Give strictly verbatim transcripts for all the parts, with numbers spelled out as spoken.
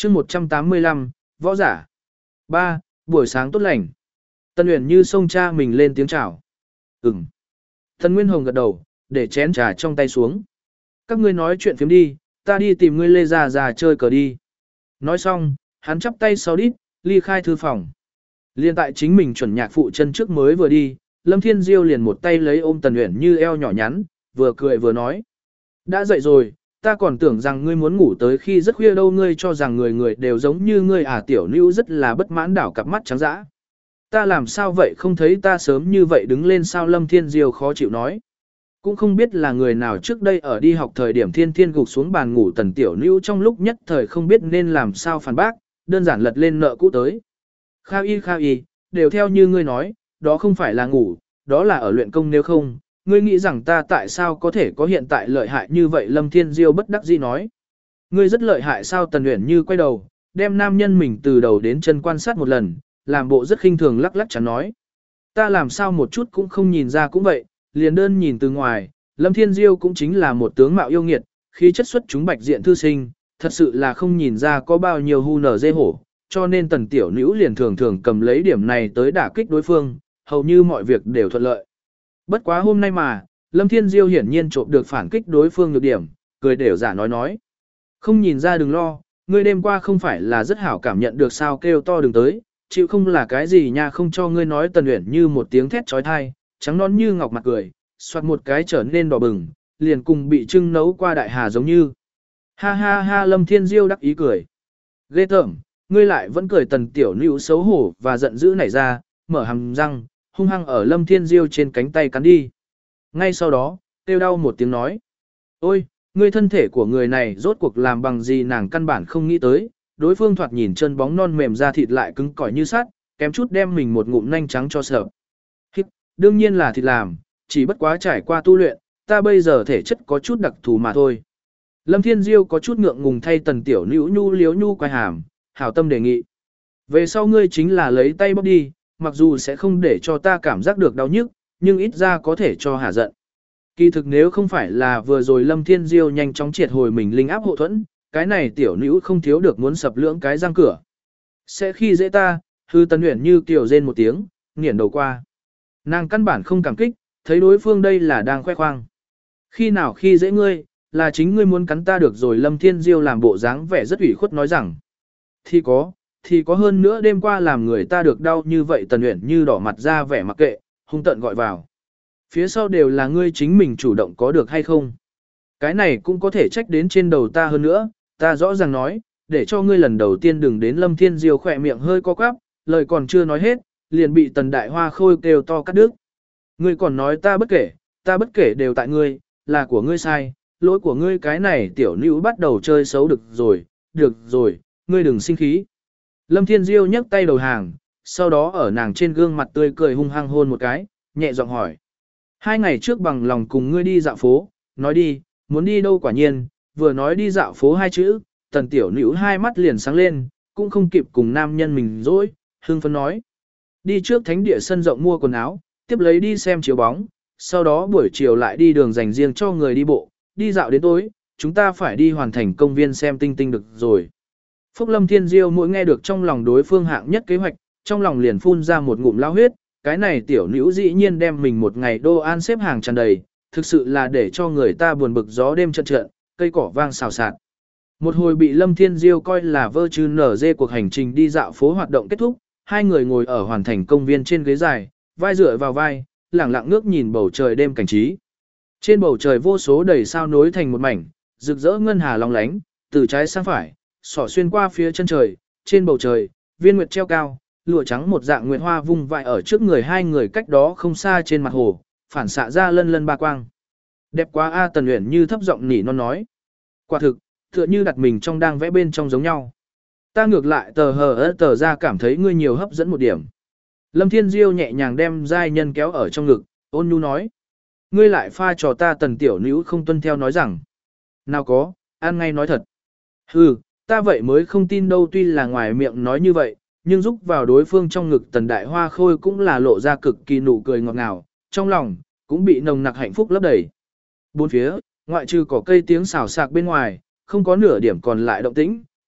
chương một trăm tám mươi lăm, võ giả. ba. Buổi sáng tốt lành. Tần Uyển Như xông cha mình lên tiếng chào. Ừm. Tần Nguyên Hồng gật đầu, để chén trà trong tay xuống. Các ngươi nói chuyện phiếm đi, ta đi tìm ngươi Lê Già Già chơi cờ đi. Nói xong, hắn chắp tay sau đít, ly khai thư phòng. Liên tại chính mình chuẩn nhạc phụ chân trước mới vừa đi, Lâm Thiên Diêu liền một tay lấy ôm Tần Uyển Như eo nhỏ nhắn, vừa cười vừa nói. Đã dậy rồi, ta còn tưởng rằng ngươi muốn ngủ tới khi rất khuya đâu, ngươi cho rằng người người đều giống như ngươi à. Tiểu Nữu rất là bất mãn đảo cặp mắt trắng dã. Ta làm sao vậy, không thấy ta sớm như vậy đứng lên sao? Lâm Thiên Diêu khó chịu nói. Cũng không biết là người nào trước đây ở đi học thời điểm thiên thiên gục xuống bàn ngủ. Tần Tiểu Nữu trong lúc nhất thời không biết nên làm sao phản bác, đơn giản lật lên nợ cũ tới. Kha y kha y, đều theo như ngươi nói, đó không phải là ngủ, đó là ở luyện công. Nếu không, ngươi nghĩ rằng ta tại sao có thể có hiện tại lợi hại như vậy? Lâm Thiên Diêu bất đắc dĩ nói. Ngươi rất lợi hại sao? Tần Uyển Như quay đầu, đem nam nhân mình từ đầu đến chân quan sát một lần, làm bộ rất khinh thường lắc lắc chắn nói. Ta làm sao một chút cũng không nhìn ra? Cũng vậy, liền đơn nhìn từ ngoài, Lâm Thiên Diêu cũng chính là một tướng mạo yêu nghiệt, khí chất xuất chúng bạch diện thư sinh, thật sự là không nhìn ra có bao nhiêu hu nở dê hổ, cho nên Tần Tiểu Nữu liền thường thường cầm lấy điểm này tới đả kích đối phương, hầu như mọi việc đều thuận lợi. Bất quá hôm nay mà, Lâm Thiên Diêu hiển nhiên trộm được phản kích đối phương nhược điểm, cười đều giả nói nói. Không nhìn ra đừng lo, ngươi đêm qua không phải là rất hảo cảm nhận được sao? Kêu to đừng tới, chịu không là cái gì nha, không cho ngươi nói. Tần Uyển Như một tiếng thét trói thai, trắng non như ngọc mặt cười, xoát một cái trở nên đỏ bừng, liền cùng bị trưng nấu qua đại hà giống như. Ha ha ha. Lâm Thiên Diêu đắc ý cười. Ghê tởm, ngươi lại vẫn cười. Tần Tiểu Nữu xấu hổ và giận dữ nảy ra, mở hàm răng, hung hăng ở Lâm Thiên Diêu trên cánh tay cắn đi. Ngay sau đó, kêu đau một tiếng nói. Ôi, ngươi thân thể của người này rốt cuộc làm bằng gì? Nàng căn bản không nghĩ tới, đối phương thoạt nhìn chân bóng non mềm da thịt lại cứng cỏi như sắt, kém chút đem mình một ngụm nanh trắng cho sợ. Hít, đương nhiên là thịt làm, chỉ bất quá trải qua tu luyện, ta bây giờ thể chất có chút đặc thù mà thôi. Lâm Thiên Diêu có chút ngượng ngùng thay Tần Tiểu Nữu nhu liếu nhu quay hàm, hảo tâm đề nghị. Về sau ngươi chính là lấy tay bóp đi, mặc dù sẽ không để cho ta cảm giác được đau nhức, nhưng ít ra có thể cho hả giận. Kỳ thực nếu không phải là vừa rồi Lâm Thiên Diêu nhanh chóng triệt hồi mình linh áp hộ thuẫn, cái này Tiểu Nữu không thiếu được muốn sập lưỡng cái răng cửa. Sẽ khi dễ ta, hư Tần Uyển Như kiều rên một tiếng, nghiền đầu qua. Nàng căn bản không cảm kích, thấy đối phương đây là đang khoe khoang. Khi nào khi dễ ngươi, là chính ngươi muốn cắn ta được rồi. Lâm Thiên Diêu làm bộ dáng vẻ rất ủy khuất nói rằng. Thì có, thì có hơn nữa đêm qua làm người ta được đau như vậy. Tần Uyển Như đỏ mặt ra vẻ mặc kệ, hung tợn gọi vào. Phía sau đều là ngươi chính mình chủ động có được hay không? Cái này cũng có thể trách đến trên đầu ta hơn nữa, ta rõ ràng nói, để cho ngươi lần đầu tiên đừng đến. Lâm Thiên Diêu khỏe miệng hơi co quắp, lời còn chưa nói hết, liền bị Tần Đại Hoa Khôi kêu to cắt đứt. Ngươi còn nói ta bất kể, ta bất kể đều tại ngươi, là của ngươi sai, lỗi của ngươi. Cái này Tiểu Nữu bắt đầu chơi xấu. Được rồi, được rồi, ngươi đừng sinh khí. Lâm Thiên Diêu nhấc tay đầu hàng, sau đó ở nàng trên gương mặt tươi cười hung hăng hôn một cái, nhẹ giọng hỏi. Hai ngày trước bằng lòng cùng ngươi đi dạo phố, nói đi, muốn đi đâu? Quả nhiên, vừa nói đi dạo phố hai chữ, Tần Tiểu Nữu hai mắt liền sáng lên, cũng không kịp cùng nam nhân mình dỗi, hưng phấn nói. Đi trước thánh địa sân rộng mua quần áo, tiếp lấy đi xem chiếu bóng, sau đó buổi chiều lại đi đường dành riêng cho người đi bộ, đi dạo đến tối, chúng ta phải đi hoàn thành công viên xem tinh tinh được rồi. Phúc Lâm Thiên Diêu mỗi nghe được trong lòng đối phương hạng nhất kế hoạch, trong lòng liền phun ra một ngụm lao huyết, cái này Tiểu Nữu dĩ nhiên đem mình một ngày đô an xếp hàng tràn đầy, thực sự là để cho người ta buồn bực. Gió đêm trận trận, cây cỏ vang xào xạc. Một hồi bị Lâm Thiên Diêu coi là vơ chư nở dê cuộc hành trình đi dạo phố hoạt động kết thúc, hai người ngồi ở hoàn thành công viên trên ghế dài, vai dựa vào vai, lẳng lặng ngước nhìn bầu trời đêm cảnh trí. Trên bầu trời vô số đầy sao nối thành một mảnh, rực rỡ ngân hà long lánh, từ trái sang phải, xỏ xuyên qua phía chân trời. Trên bầu trời, viên nguyệt treo cao, lụa trắng một dạng nguyệt hoa vung vãi ở trước người hai người cách đó không xa trên mặt hồ, phản xạ ra lân lân ba quang. Đẹp quá a. Tần Uyển Như thấp giọng nỉ non nói. Quả thực, tựa như đặt mình trong đang vẽ bên trong giống nhau. Ta ngược lại tờ hờ ớt tờ ra cảm thấy ngươi nhiều hấp dẫn một điểm. Lâm Thiên Diêu nhẹ nhàng đem giai nhân kéo ở trong ngực, ôn nhu nói. Ngươi lại pha trò ta. Tần Tiểu Nữu không tuân theo nói rằng. Nào có, ăn ngay nói thật. Hừ, ta vậy mới không tin đâu. Tuy là ngoài miệng nói như vậy, nhưng giúp vào đối phương trong ngực Tần Đại Hoa Khôi cũng là lộ ra cực kỳ nụ cười ngọt ngào, trong lòng cũng bị nồng nặc hạnh phúc lấp đầy. Bốn phía, ngoại trừ cỏ cây tiếng xào xạc bên ngoài, không có nửa điểm còn lại động tĩnh,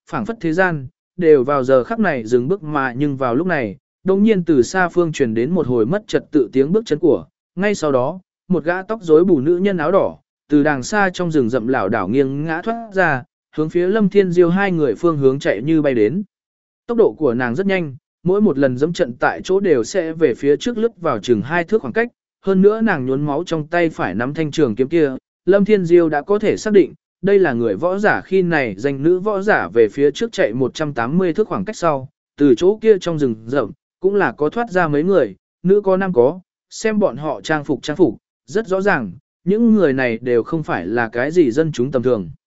phảng phất thế gian, đều vào giờ khắc này dừng bước mà nhưng vào lúc này, đồng nhiên từ xa phương truyền đến một hồi mất trật tự tiếng bước chân của, ngay sau đó, một gã tóc rối bù nữ nhân áo đỏ, từ đàng xa trong rừng rậm lảo đảo nghiêng ngã thoát ra, hướng phía Lâm Thiên Diêu hai người phương hướng chạy như bay đến. Tốc độ của nàng rất nhanh, mỗi một lần dẫm trận tại chỗ đều sẽ về phía trước lướt vào chừng hai thước khoảng cách, hơn nữa nàng nhuốm máu trong tay phải nắm thanh trường kiếm kia, Lâm Thiên Diêu đã có thể xác định, đây là người võ giả khi này danh nữ võ giả về phía trước chạy một trăm tám mươi thước khoảng cách sau, từ chỗ kia trong rừng rậm, cũng là có thoát ra mấy người, nữ có nam có, xem bọn họ trang phục trang phục, rất rõ ràng, những người này đều không phải là cái gì dân chúng tầm thường.